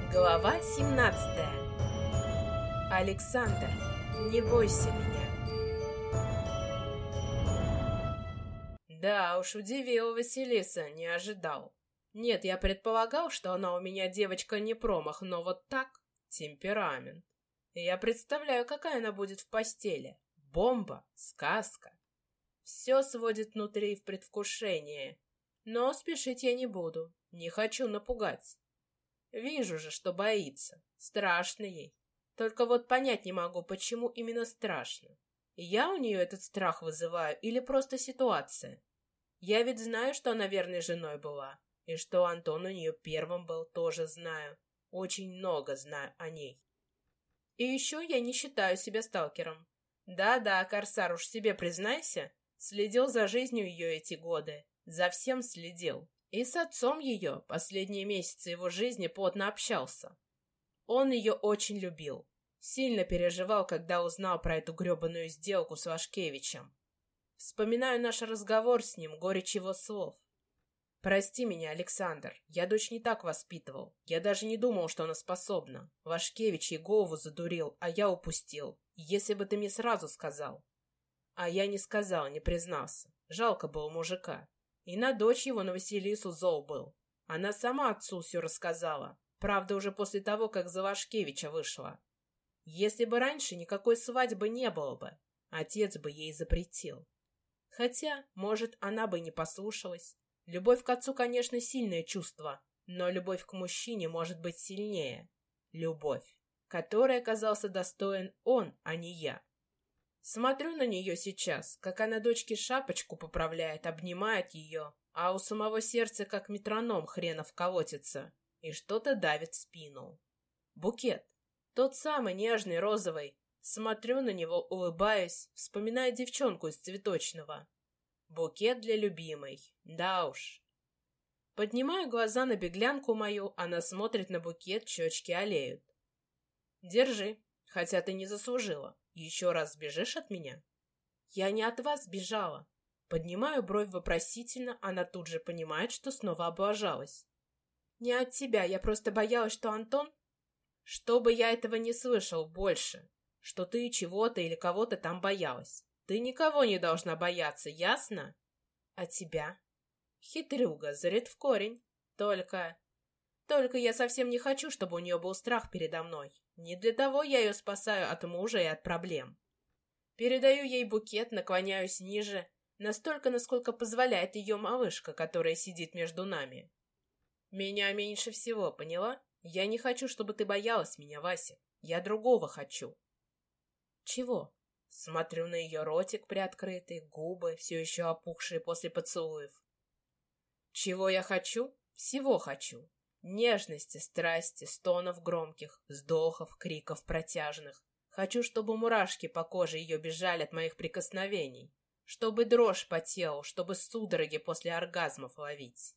Глава 17. Александр, не бойся меня. Да уж, удивила Василиса, не ожидал. Нет, я предполагал, что она у меня девочка не промах, но вот так темперамент. Я представляю, какая она будет в постели. Бомба, сказка. Все сводит внутри в предвкушение. Но спешить я не буду, не хочу напугать. Вижу же, что боится. Страшно ей. Только вот понять не могу, почему именно страшно. Я у нее этот страх вызываю или просто ситуация? Я ведь знаю, что она верной женой была. И что Антон у нее первым был, тоже знаю. Очень много знаю о ней. И еще я не считаю себя сталкером. Да-да, Корсар, уж себе признайся. Следил за жизнью ее эти годы. За всем следил. И с отцом ее последние месяцы его жизни плотно общался. Он ее очень любил. Сильно переживал, когда узнал про эту гребаную сделку с Вашкевичем. Вспоминаю наш разговор с ним, горечь его слов. «Прости меня, Александр, я дочь не так воспитывал. Я даже не думал, что она способна. Вашкевич ей голову задурил, а я упустил. Если бы ты мне сразу сказал». А я не сказал, не признался. Жалко было мужика. И на дочь его, на Василису, зол был. Она сама отцу все рассказала. Правда, уже после того, как за Вашкевича вышла. Если бы раньше, никакой свадьбы не было бы. Отец бы ей запретил. Хотя, может, она бы и не послушалась. Любовь к отцу, конечно, сильное чувство, но любовь к мужчине может быть сильнее. Любовь, которой оказался достоин он, а не я. Смотрю на нее сейчас, как она дочке шапочку поправляет, обнимает ее, а у самого сердца как метроном хренов колотится, и что-то давит в спину. Букет. Тот самый нежный, розовый. Смотрю на него, улыбаюсь, вспоминая девчонку из цветочного. Букет для любимой. Да уж. Поднимаю глаза на беглянку мою, она смотрит на букет, щечки олеют. Держи, хотя ты не заслужила. Еще раз сбежишь от меня? Я не от вас сбежала. Поднимаю бровь вопросительно, она тут же понимает, что снова облажалась. Не от тебя, я просто боялась, что Антон... Чтобы я этого не слышал больше. Что ты чего-то или кого-то там боялась. Ты никого не должна бояться, ясно? А тебя? Хитрюга, зарит в корень. Только я совсем не хочу, чтобы у нее был страх передо мной. Не для того я ее спасаю от мужа и от проблем. Передаю ей букет, наклоняюсь ниже, настолько, насколько позволяет ее малышка, которая сидит между нами. Меня меньше всего, поняла? Я не хочу, чтобы ты боялась меня, Вася. Я другого хочу. Чего? Смотрю на ее ротик приоткрытый, губы, все еще опухшие после поцелуев. Чего я хочу? Всего хочу. Нежности, страсти, стонов громких, вздохов, криков протяжных. Хочу, чтобы мурашки по коже ее бежали от моих прикосновений, чтобы дрожь по телу, чтобы судороги после оргазмов ловить.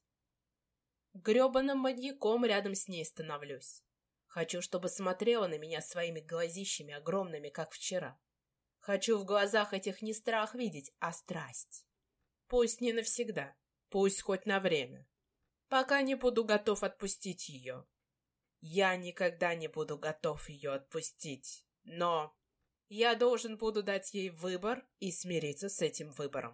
Гребаным маньяком рядом с ней становлюсь. Хочу, чтобы смотрела на меня своими глазищами огромными, как вчера. Хочу в глазах этих не страх видеть, а страсть. Пусть не навсегда, пусть хоть на время. Пока не буду готов отпустить ее. Я никогда не буду готов ее отпустить, но я должен буду дать ей выбор и смириться с этим выбором.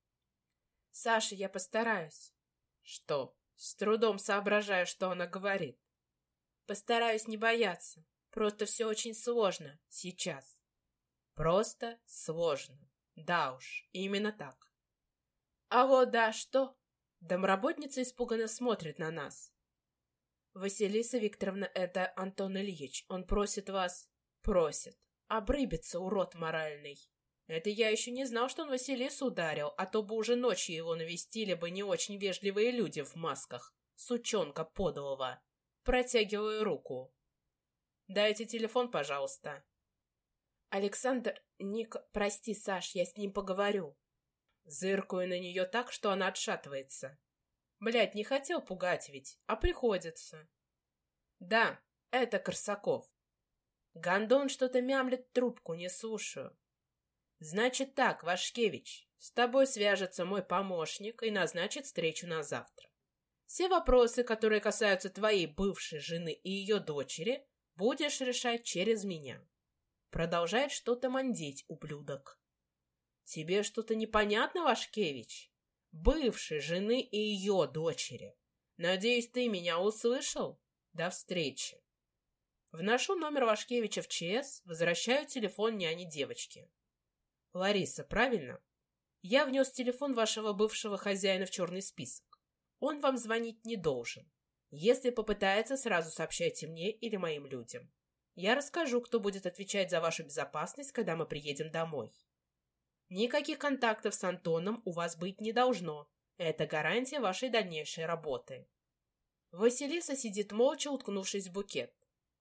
Саша, я постараюсь. Что? С трудом соображаю, что она говорит. Постараюсь не бояться. Просто все очень сложно сейчас. Просто сложно. Да уж, именно так. Алло, да, что? Домработница испуганно смотрит на нас. Василиса Викторовна, это Антон Ильич. Он просит вас... Просит. Обрыбится, урод моральный. Это я еще не знал, что он Василису ударил, а то бы уже ночью его навестили бы не очень вежливые люди в масках. Сучонка подлого. Протягиваю руку. Дайте телефон, пожалуйста. Александр, прости, Саш, я с ним поговорю. Зыркаю на нее так, что она отшатывается. Блядь, не хотел пугать ведь, а приходится. Да, это Корсаков. Гондон что-то мямлет трубку, не слушаю. Значит так, Вашкевич, с тобой свяжется мой помощник и назначит встречу на завтра. Все вопросы, которые касаются твоей бывшей жены и ее дочери, будешь решать через меня. Продолжает что-то мандеть, ублюдок. Тебе что-то непонятно, Вашкевич? Бывшей жены и ее дочери. Надеюсь, ты меня услышал? До встречи. Вношу номер Вашкевича в ЧС, возвращаю телефон няне девочки. Лариса, правильно? Я внес телефон вашего бывшего хозяина в черный список. Он вам звонить не должен. Если попытается, сразу сообщайте мне или моим людям. Я расскажу, кто будет отвечать за вашу безопасность, когда мы приедем домой. Никаких контактов с Антоном у вас быть не должно. Это гарантия вашей дальнейшей работы. Василиса сидит молча, уткнувшись в букет.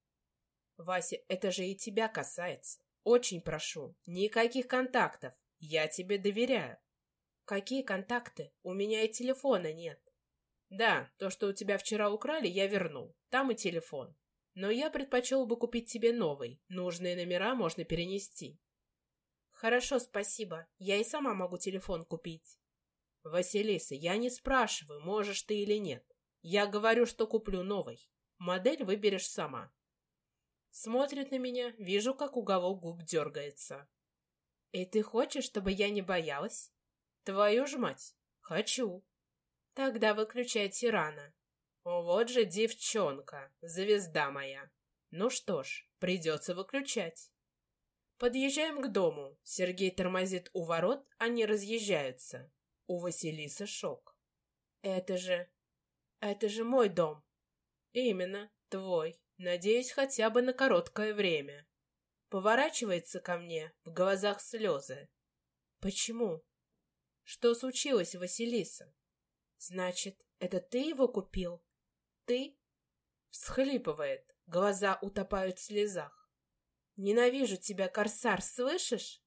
Вася, это же и тебя касается. Очень прошу, никаких контактов. Я тебе доверяю. Какие контакты? У меня и телефона нет. Да, то, что у тебя вчера украли, я вернул. Там и телефон. Но я предпочел бы купить тебе новый. Нужные номера можно перенести. Хорошо, спасибо. Я и сама могу телефон купить. Василиса, я не спрашиваю, можешь ты или нет. Я говорю, что куплю новый. Модель выберешь сама. Смотрит на меня, вижу, как уголок губ дергается. И ты хочешь, чтобы я не боялась? Твою ж мать, хочу. Тогда выключай тирана. Вот же девчонка, звезда моя. Ну что ж, придется выключать. Подъезжаем к дому. Сергей тормозит у ворот, они разъезжаются. У Василисы шок. Это же мой дом. Именно, твой. Надеюсь, хотя бы на короткое время. Поворачивается ко мне, в глазах слезы. Почему? Что случилось, Василиса? Значит, это ты его купил? Ты? Всхлипывает, глаза утопают в слезах. Ненавижу тебя, корсар, слышишь?